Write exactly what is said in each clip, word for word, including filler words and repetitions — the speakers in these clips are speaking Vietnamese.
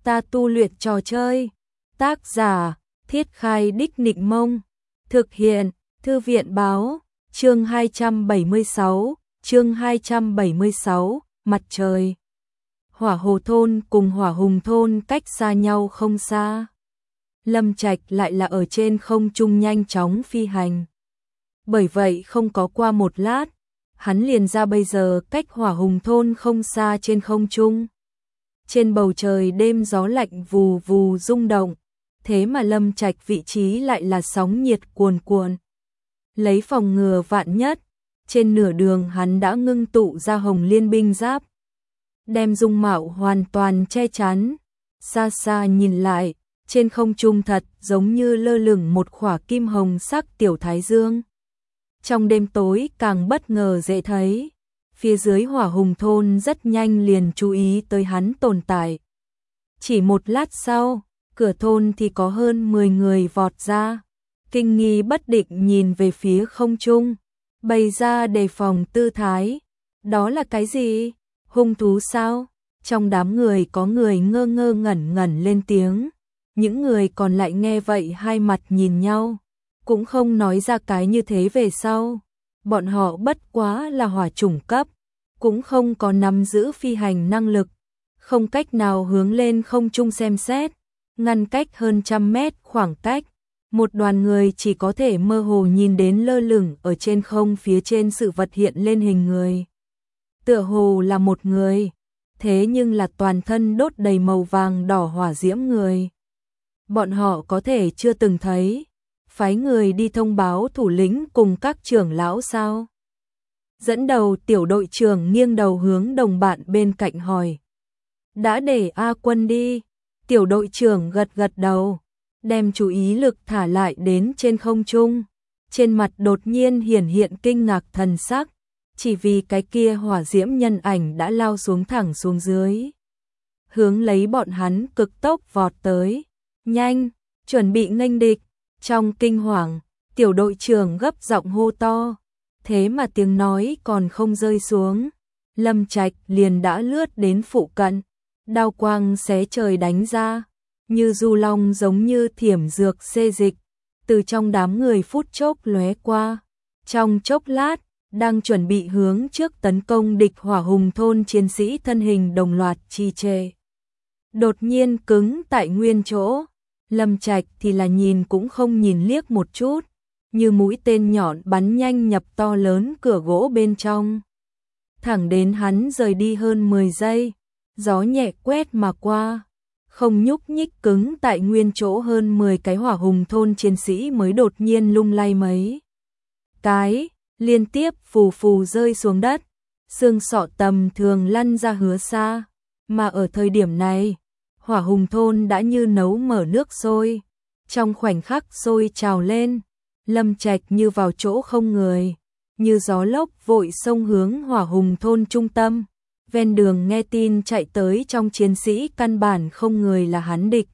ta tu luyện trò chơi. Tác giả, Thiết Khai Đích Nịnh Mông. Thực hiện, Thư viện Báo. Chương hai trăm bảy mươi sáu, chương hai trăm bảy mươi sáu, mặt trời. Hỏa Hồ thôn cùng Hỏa Hùng thôn cách xa nhau không xa. Lâm Trạch lại là ở trên không trung nhanh chóng phi hành. Bởi vậy không có qua một lát, hắn liền ra bây giờ cách Hỏa Hùng thôn không xa trên không trung. Trên bầu trời đêm gió lạnh vù vù rung động, thế mà Lâm Trạch vị trí lại là sóng nhiệt cuồn cuộn. Lấy phòng ngừa vạn nhất, trên nửa đường hắn đã ngưng tụ ra Hồng Liên binh giáp, đem dung mạo hoàn toàn che chắn. Xa xa nhìn lại, trên không trung thật giống như lơ lửng một khỏa kim hồng sắc tiểu thái dương. Trong đêm tối càng bất ngờ dễ thấy, phía dưới Hỏa Hùng thôn rất nhanh liền chú ý tới hắn tồn tại. Chỉ một lát sau, cửa thôn thì có hơn mười người vọt ra, kinh nghi bất định nhìn về phía không trung, bày ra đề phòng tư thái. Đó là cái gì? Hung thú sao? Trong đám người có người ngơ ngơ ngẩn ngẩn lên tiếng, những người còn lại nghe vậy hai mặt nhìn nhau, cũng không nói ra cái như thế về sau. Bọn họ bất quá là hỏa chủng cấp, cũng không có nắm giữ phi hành năng lực, không cách nào hướng lên không trung xem xét, ngăn cách hơn trăm mét khoảng cách. Một đoàn người chỉ có thể mơ hồ nhìn đến lơ lửng ở trên không phía trên sự vật hiện lên hình người. Tựa hồ là một người, thế nhưng là toàn thân đốt đầy màu vàng đỏ hỏa diễm người. Bọn họ có thể chưa từng thấy, phái người đi thông báo thủ lĩnh cùng các trưởng lão sao? Dẫn đầu tiểu đội trưởng nghiêng đầu hướng đồng bạn bên cạnh hỏi. Đã để A Quân đi. Tiểu đội trưởng gật gật đầu, đem chú ý lực thả lại đến trên không trung. Trên mặt đột nhiên hiển hiện kinh ngạc thần sắc, chỉ vì cái kia hỏa diễm nhân ảnh đã lao xuống thẳng xuống dưới, hướng lấy bọn hắn cực tốc vọt tới. Nhanh, chuẩn bị nghênh địch. Trong kinh hoàng, tiểu đội trưởng gấp giọng hô to, thế mà tiếng nói còn không rơi xuống, Lâm Trạch liền đã lướt đến phụ cận, đao quang xé trời đánh ra, như du long giống như thiểm dược xê dịch, từ trong đám người phút chốc lóe qua. Trong chốc lát, đang chuẩn bị hướng trước tấn công địch Hỏa Hùng thôn chiến sĩ thân hình đồng loạt trì trệ, đột nhiên cứng tại nguyên chỗ. Lâm Trạch thì là nhìn cũng không nhìn liếc một chút, như mũi tên nhọn bắn nhanh nhập to lớn cửa gỗ bên trong. Thẳng đến hắn rời đi hơn mười giây, gió nhẹ quét mà qua, không nhúc nhích cứng tại nguyên chỗ hơn mười cái Hỏa Hùng thôn chiến sĩ mới đột nhiên lung lay mấy cái, liên tiếp phù phù rơi xuống đất, xương sọ tầm thường lăn ra hứa xa. Mà ở thời điểm này, Hỏa Hùng thôn đã như nấu mở nước sôi, trong khoảnh khắc sôi trào lên. Lâm Trạch như vào chỗ không người, như gió lốc vội xông hướng Hỏa Hùng thôn trung tâm. Ven đường nghe tin chạy tới trong chiến sĩ căn bản không người là hắn địch.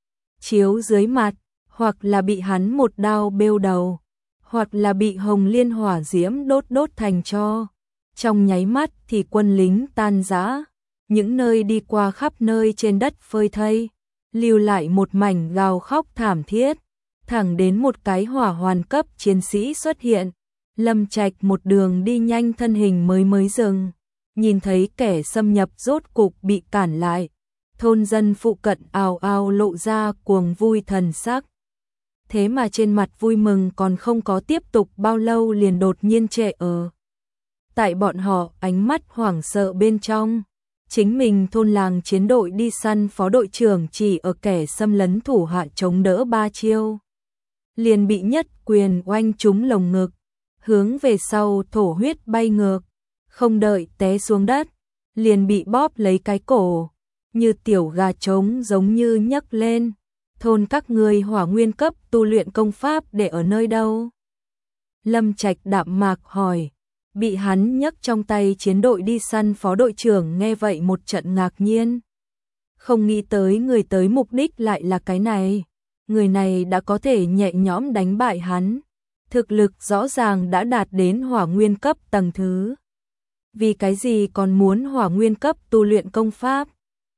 Chiếu dưới mặt, hoặc là bị hắn một đao bêu đầu, hoặc là bị Hồng Liên hỏa diễm đốt đốt thành tro. Trong nháy mắt thì quân lính tan rã, những nơi đi qua khắp nơi trên đất phơi thây, lưu lại một mảnh gào khóc thảm thiết. Thẳng đến một cái hỏa hoàn cấp chiến sĩ xuất hiện, Lâm Trạch một đường đi nhanh thân hình mới mới dừng, nhìn thấy kẻ xâm nhập rốt cục bị cản lại, thôn dân phụ cận ào ào lộ ra cuồng vui thần sắc. Thế mà trên mặt vui mừng còn không có tiếp tục bao lâu liền đột nhiên trệ ở. Tại bọn họ ánh mắt hoảng sợ bên trong, chính mình thôn làng chiến đội đi săn phó đội trưởng chỉ ở kẻ xâm lấn thủ hạ chống đỡ ba chiêu, liền bị nhất quyền oanh trúng lồng ngực, hướng về sau thổ huyết bay ngược, không đợi té xuống đất, liền bị bóp lấy cái cổ, như tiểu gà trống giống như nhấc lên. Thôn các ngươi hỏa nguyên cấp tu luyện công pháp để ở nơi đâu? Lâm Trạch đạm mạc hỏi. Bị hắn nhấc trong tay chiến đội đi săn phó đội trưởng nghe vậy một trận ngạc nhiên. Không nghĩ tới người tới mục đích lại là cái này. Người này đã có thể nhẹ nhõm đánh bại hắn. Thực lực rõ ràng đã đạt đến hỏa nguyên cấp tầng thứ. Vì cái gì còn muốn hỏa nguyên cấp tu luyện công pháp?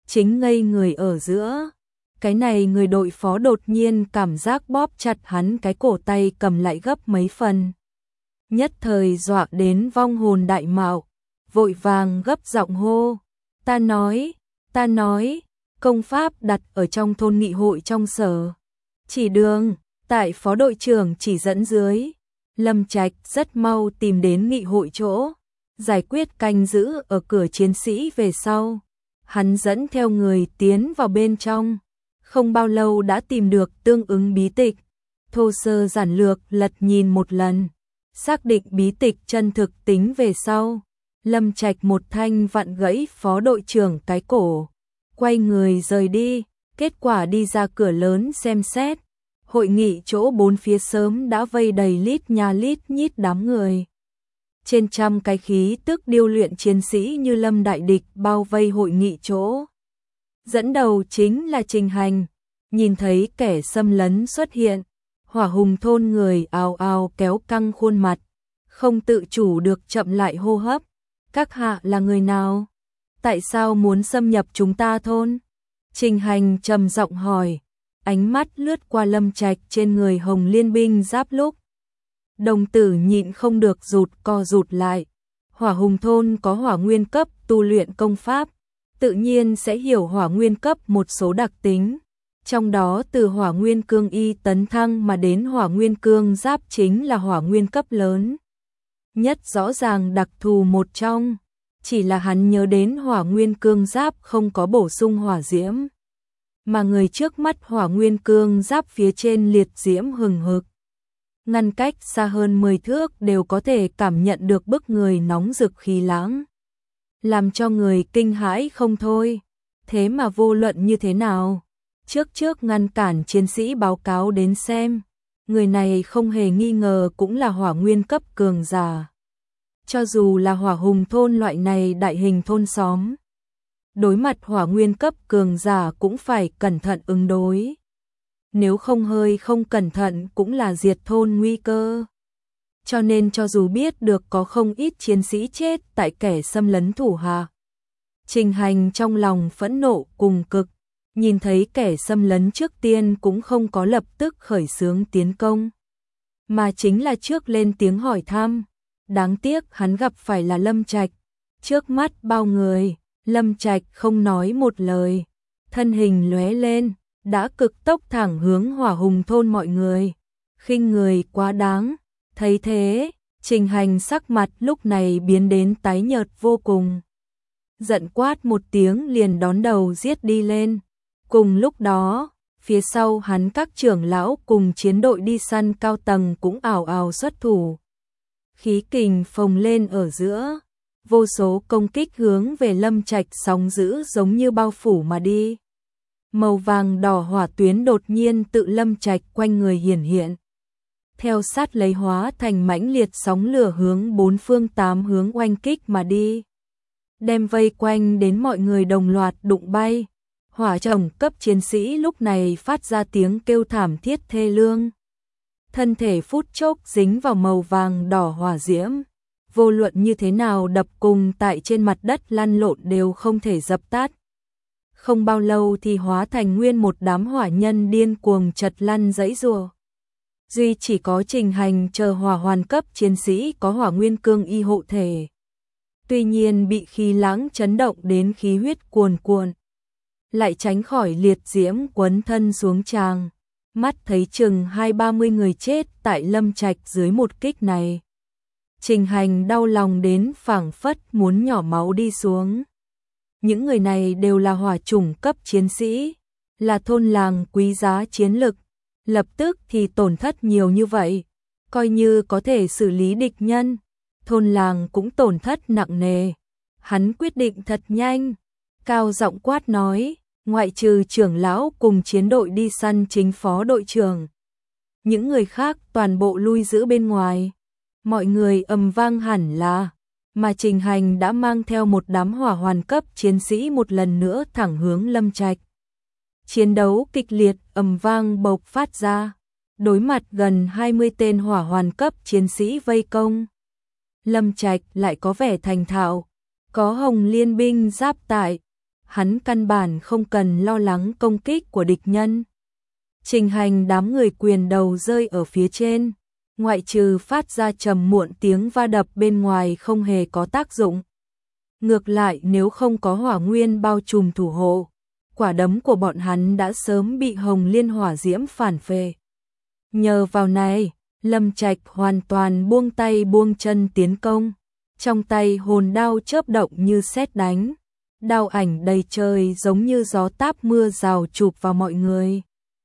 chính ngây người ở giữa. Cái này người đội phó đột nhiên cảm giác bóp chặt hắn cái cổ tay cầm lại gấp mấy phần. Nhất thời dọa đến vong hồn đại mạo, vội vàng gấp giọng hô. Ta nói, ta nói, công pháp đặt ở trong thôn nghị hội trong sở. Chỉ đường, tại phó đội trưởng chỉ dẫn dưới. Lâm Trạch rất mau tìm đến nghị hội chỗ, giải quyết canh giữ ở cửa chiến sĩ về sau. Hắn dẫn theo người tiến vào bên trong, không bao lâu đã tìm được tương ứng bí tịch. Thô sơ giản lược lật nhìn một lần, xác định bí tịch chân thực tính về sau. Lâm Trạch một thanh vặn gãy phó đội trưởng cái cổ, quay người rời đi. Kết quả đi ra cửa lớn xem xét, hội nghị chỗ bốn phía sớm đã vây đầy lít nhà lít nhít đám người. Trên trăm cái khí tức điêu luyện chiến sĩ như lâm đại địch bao vây hội nghị chỗ. Dẫn đầu chính là Trình Hành. Nhìn thấy kẻ xâm lấn xuất hiện, Hỏa Hùng thôn người ào ào kéo căng khuôn mặt, không tự chủ được chậm lại hô hấp. Các hạ là người nào? Tại sao muốn xâm nhập chúng ta thôn? Trình Hành trầm giọng hỏi, ánh mắt lướt qua Lâm Trạch trên người Hồng Liên binh giáp lúc. Đồng tử nhịn không được rụt co rụt lại. Hỏa Hùng thôn có hỏa nguyên cấp tu luyện công pháp, tự nhiên sẽ hiểu hỏa nguyên cấp một số đặc tính. Trong đó từ hỏa nguyên cương y tấn thăng mà đến hỏa nguyên cương giáp chính là hỏa nguyên cấp lớn nhất rõ ràng đặc thù một trong. Chỉ là hắn nhớ đến hỏa nguyên cương giáp không có bổ sung hỏa diễm, mà người trước mắt hỏa nguyên cương giáp phía trên liệt diễm hừng hực, ngăn cách xa hơn mười thước đều có thể cảm nhận được bức người nóng rực khí lãng, làm cho người kinh hãi không thôi. Thế mà vô luận như thế nào, trước trước ngăn cản chiến sĩ báo cáo đến xem, người này không hề nghi ngờ cũng là hỏa nguyên cấp cường giả. Cho dù là Hỏa Hùng thôn loại này đại hình thôn xóm, đối mặt hỏa nguyên cấp cường giả cũng phải cẩn thận ứng đối. Nếu không hơi không cẩn thận cũng là diệt thôn nguy cơ. Cho nên cho dù biết được có không ít chiến sĩ chết tại kẻ xâm lấn thủ hạ, Trình Hành trong lòng phẫn nộ cùng cực. Nhìn thấy kẻ xâm lấn trước tiên cũng không có lập tức khởi xướng tiến công, mà chính là trước lên tiếng hỏi thăm. Đáng tiếc hắn gặp phải là Lâm Trạch. Trước mắt bao người, Lâm Trạch không nói một lời, thân hình lóe lên, đã cực tốc thẳng hướng Hỏa Hùng thôn mọi người. Khinh người quá đáng. Thấy thế, Trình Hành sắc mặt lúc này biến đến tái nhợt vô cùng. Giận quát một tiếng liền đón đầu giết đi lên. Cùng lúc đó, phía sau hắn các trưởng lão cùng chiến đội đi săn cao tầng cũng ảo ảo xuất thủ. Khí kình phồng lên ở giữa, vô số công kích hướng về Lâm Trạch sóng dữ giống như bao phủ mà đi. Màu vàng đỏ hỏa tuyến đột nhiên tự Lâm Trạch quanh người hiển hiện. Theo sát lấy hóa thành mãnh liệt sóng lửa hướng bốn phương tám hướng oanh kích mà đi. Đem vây quanh đến mọi người đồng loạt đụng bay. Hỏa chồng cấp chiến sĩ lúc này phát ra tiếng kêu thảm thiết thê lương. Thân thể phút chốc dính vào màu vàng đỏ hỏa diễm. Vô luận như thế nào đập cùng tại trên mặt đất lăn lộn đều không thể dập tắt. Không bao lâu thì hóa thành nguyên một đám hỏa nhân điên cuồng chật lăn giãy giụa. Duy chỉ có Trình Hành chờ hỏa hoàn cấp chiến sĩ có hỏa nguyên cương y hộ thể. Tuy nhiên bị khí lãng chấn động đến khí huyết cuồn cuộn, lại tránh khỏi liệt diễm quấn thân xuống tràng. Mắt thấy chừng hai ba mươi người chết tại Lâm Trạch dưới một kích này. Trình Hành đau lòng đến phảng phất muốn nhỏ máu đi xuống. Những người này đều là hỏa chủng cấp chiến sĩ, là thôn làng quý giá chiến lực. Lập tức thì tổn thất nhiều như vậy, coi như có thể xử lý địch nhân, thôn làng cũng tổn thất nặng nề. Hắn quyết định thật nhanh, cao giọng quát nói, ngoại trừ trưởng lão cùng chiến đội đi săn chính phó đội trưởng, những người khác toàn bộ lui giữ bên ngoài. Mọi người ầm vang hẳn là, mà Trình Hành đã mang theo một đám hỏa hoàn cấp chiến sĩ một lần nữa thẳng hướng Lâm Trạch. Chiến đấu kịch liệt ầm vang bộc phát ra, đối mặt gần hai mươi tên hỏa hoàn cấp chiến sĩ vây công. Lâm Trạch lại có vẻ thành thạo, có Hồng Liên binh giáp tại, hắn căn bản không cần lo lắng công kích của địch nhân. Trình Hành đám người quyền đầu rơi ở phía trên, ngoại trừ phát ra trầm muộn tiếng va đập bên ngoài không hề có tác dụng. Ngược lại nếu không có hỏa nguyên bao trùm thủ hộ, quả đấm của bọn hắn đã sớm bị hồng liên hỏa diễm phản phệ. Nhờ vào này, Lâm Trạch hoàn toàn buông tay buông chân tiến công, trong tay hồn đao chớp động như sét đánh, đao ảnh đầy trời giống như gió táp mưa rào chụp vào mọi người.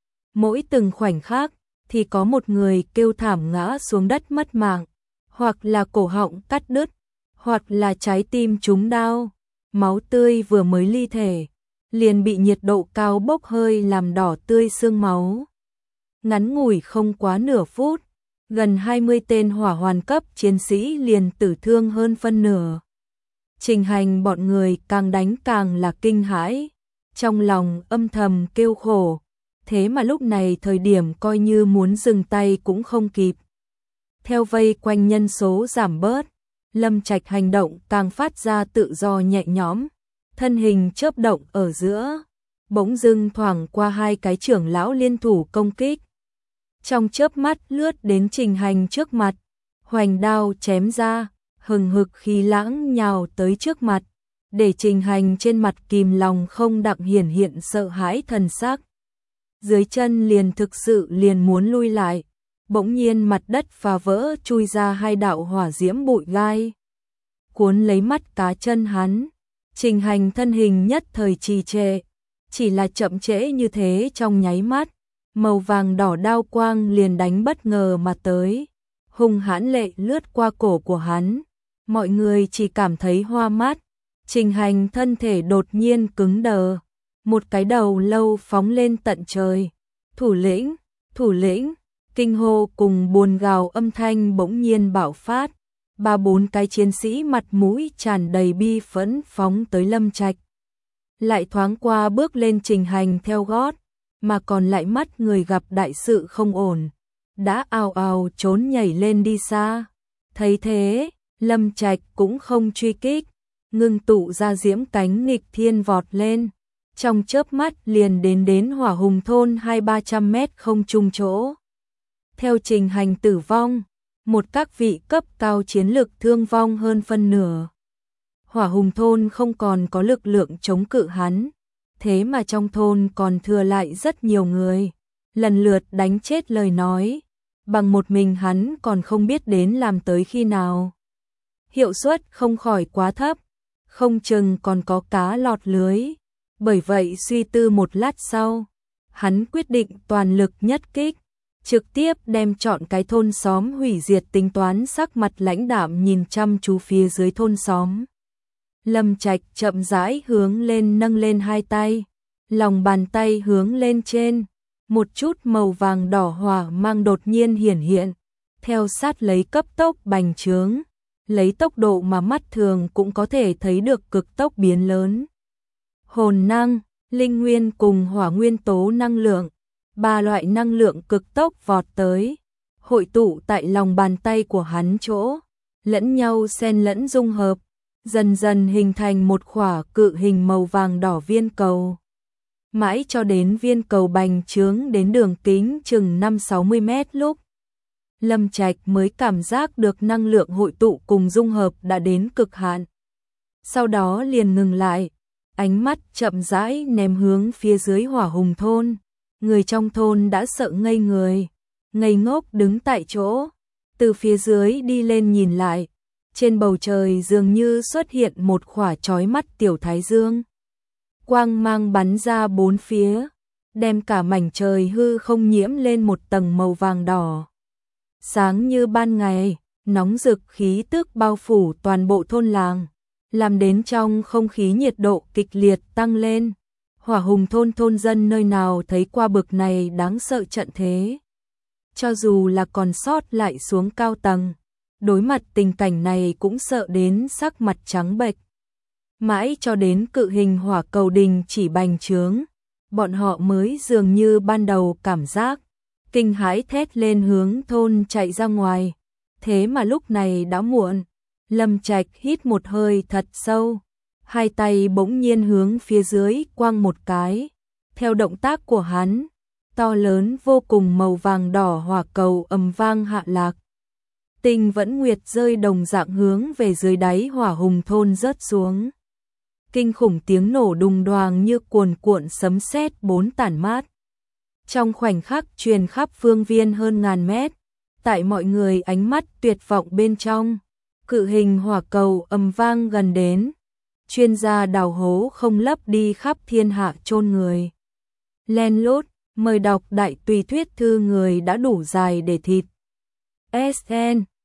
Mỗi từng khoảnh khắc thì có một người kêu thảm ngã xuống đất mất mạng, hoặc là cổ họng cắt đứt, hoặc là trái tim trúng đao, máu tươi vừa mới ly thể, liền bị nhiệt độ cao bốc hơi làm đỏ tươi xương máu. Ngắn ngủi không quá nửa phút, gần hai mươi tên hỏa hoàn cấp chiến sĩ liền tử thương hơn phân nửa. Trình Hành bọn người càng đánh càng là kinh hãi, trong lòng âm thầm kêu khổ, thế mà lúc này thời điểm coi như muốn dừng tay cũng không kịp. Theo vây quanh nhân số giảm bớt, Lâm Trạch hành động càng phát ra tự do nhẹ nhõm, thân hình chớp động ở giữa, bỗng dưng thoảng qua hai cái trưởng lão liên thủ công kích. Trong chớp mắt lướt đến Trình Hành trước mặt, hoành đao chém ra, hừng hực khí lãng nhào tới trước mặt, để Trình Hành trên mặt kìm lòng không đặng hiển hiện sợ hãi thần sắc. Dưới chân liền thực sự liền muốn lui lại, bỗng nhiên mặt đất phá vỡ chui ra hai đạo hỏa diễm bụi gai, cuốn lấy mắt cá chân hắn. Trình Hành thân hình nhất thời trì trệ, chỉ là chậm trễ như thế trong nháy mắt, màu vàng đỏ đao quang liền đánh bất ngờ mà tới, hung hãn lệ lướt qua cổ của hắn, mọi người chỉ cảm thấy hoa mắt. Trình Hành thân thể đột nhiên cứng đờ, một cái đầu lâu phóng lên tận trời, thủ lĩnh, thủ lĩnh, kinh hô cùng buồn gào âm thanh bỗng nhiên bạo phát, ba bốn cái chiến sĩ mặt mũi tràn đầy bi phẫn phóng tới Lâm Trạch. Lại thoáng qua bước lên Trình Hành theo gót, mà còn lại mắt người gặp đại sự không ổn, đã ào ào trốn nhảy lên đi xa. Thấy thế, Lâm Trạch cũng không truy kích, ngưng tụ ra diễm cánh nghịch thiên vọt lên, trong chớp mắt liền đến đến Hỏa Hùng thôn hai ba trăm mét không trung chỗ. Theo Trình Hành tử vong, một các vị cấp cao chiến lực thương vong hơn phân nửa. Hỏa Hùng thôn không còn có lực lượng chống cự hắn, thế mà trong thôn còn thừa lại rất nhiều người, lần lượt đánh chết lời nói, bằng một mình hắn còn không biết đến làm tới khi nào. Hiệu suất không khỏi quá thấp, không chừng còn có cá lọt lưới. Bởi vậy suy tư một lát sau, hắn quyết định toàn lực nhất kích, trực tiếp đem chọn cái thôn xóm hủy diệt. Tính toán sắc mặt lãnh đạm nhìn chăm chú phía dưới thôn xóm. Lâm Trạch chậm rãi hướng lên nâng lên hai tay, lòng bàn tay hướng lên trên, một chút màu vàng đỏ hỏa mang đột nhiên hiển hiện, theo sát lấy cấp tốc bành trướng, lấy tốc độ mà mắt thường cũng có thể thấy được cực tốc biến lớn. Hồn năng, linh nguyên cùng hỏa nguyên tố năng lượng, ba loại năng lượng cực tốc vọt tới, hội tụ tại lòng bàn tay của hắn chỗ, lẫn nhau xen lẫn dung hợp, dần dần hình thành một khỏa cự hình màu vàng đỏ viên cầu. Mãi cho đến viên cầu bành trướng đến đường kính chừng năm sáu mươi mét lúc, Lâm Trạch mới cảm giác được năng lượng hội tụ cùng dung hợp đã đến cực hạn. Sau đó liền ngừng lại, ánh mắt chậm rãi ném hướng phía dưới Hỏa Hùng thôn. Người trong thôn đã sợ ngây người, ngây ngốc đứng tại chỗ, từ phía dưới đi lên nhìn lại, trên bầu trời dường như xuất hiện một khỏa chói mắt tiểu thái dương. Quang mang bắn ra bốn phía, đem cả mảnh trời hư không nhiễm lên một tầng màu vàng đỏ. Sáng như ban ngày, nóng rực khí tức bao phủ toàn bộ thôn làng, làm đến trong không khí nhiệt độ kịch liệt tăng lên. Hỏa Hùng thôn thôn dân nơi nào thấy qua bực này đáng sợ trận thế. Cho dù là còn sót lại xuống cao tầng, đối mặt tình cảnh này cũng sợ đến sắc mặt trắng bệch. Mãi cho đến cự hình hỏa cầu đình chỉ bành trướng, bọn họ mới dường như ban đầu cảm giác kinh hãi thét lên hướng thôn chạy ra ngoài. Thế mà lúc này đã muộn. Lâm Trạch hít một hơi thật sâu, hai tay bỗng nhiên hướng phía dưới quăng một cái. Theo động tác của hắn, to lớn vô cùng màu vàng đỏ hỏa cầu ầm vang hạ lạc. Tinh Vẫn Nguyệt rơi đồng dạng hướng về dưới đáy hỏa hùng thôn rớt xuống. Kinh khủng tiếng nổ đùng đoàng như cuồn cuộn sấm sét bốn tản mát. Trong khoảnh khắc truyền khắp phương viên hơn ngàn mét, tại mọi người ánh mắt tuyệt vọng bên trong, cự hình hỏa cầu ầm vang gần đến. Chuyên gia đào hố không lấp đi khắp thiên hạ chôn người. Len lút, mời đọc đại tùy thuyết thư người đã đủ dài để thịt. ét en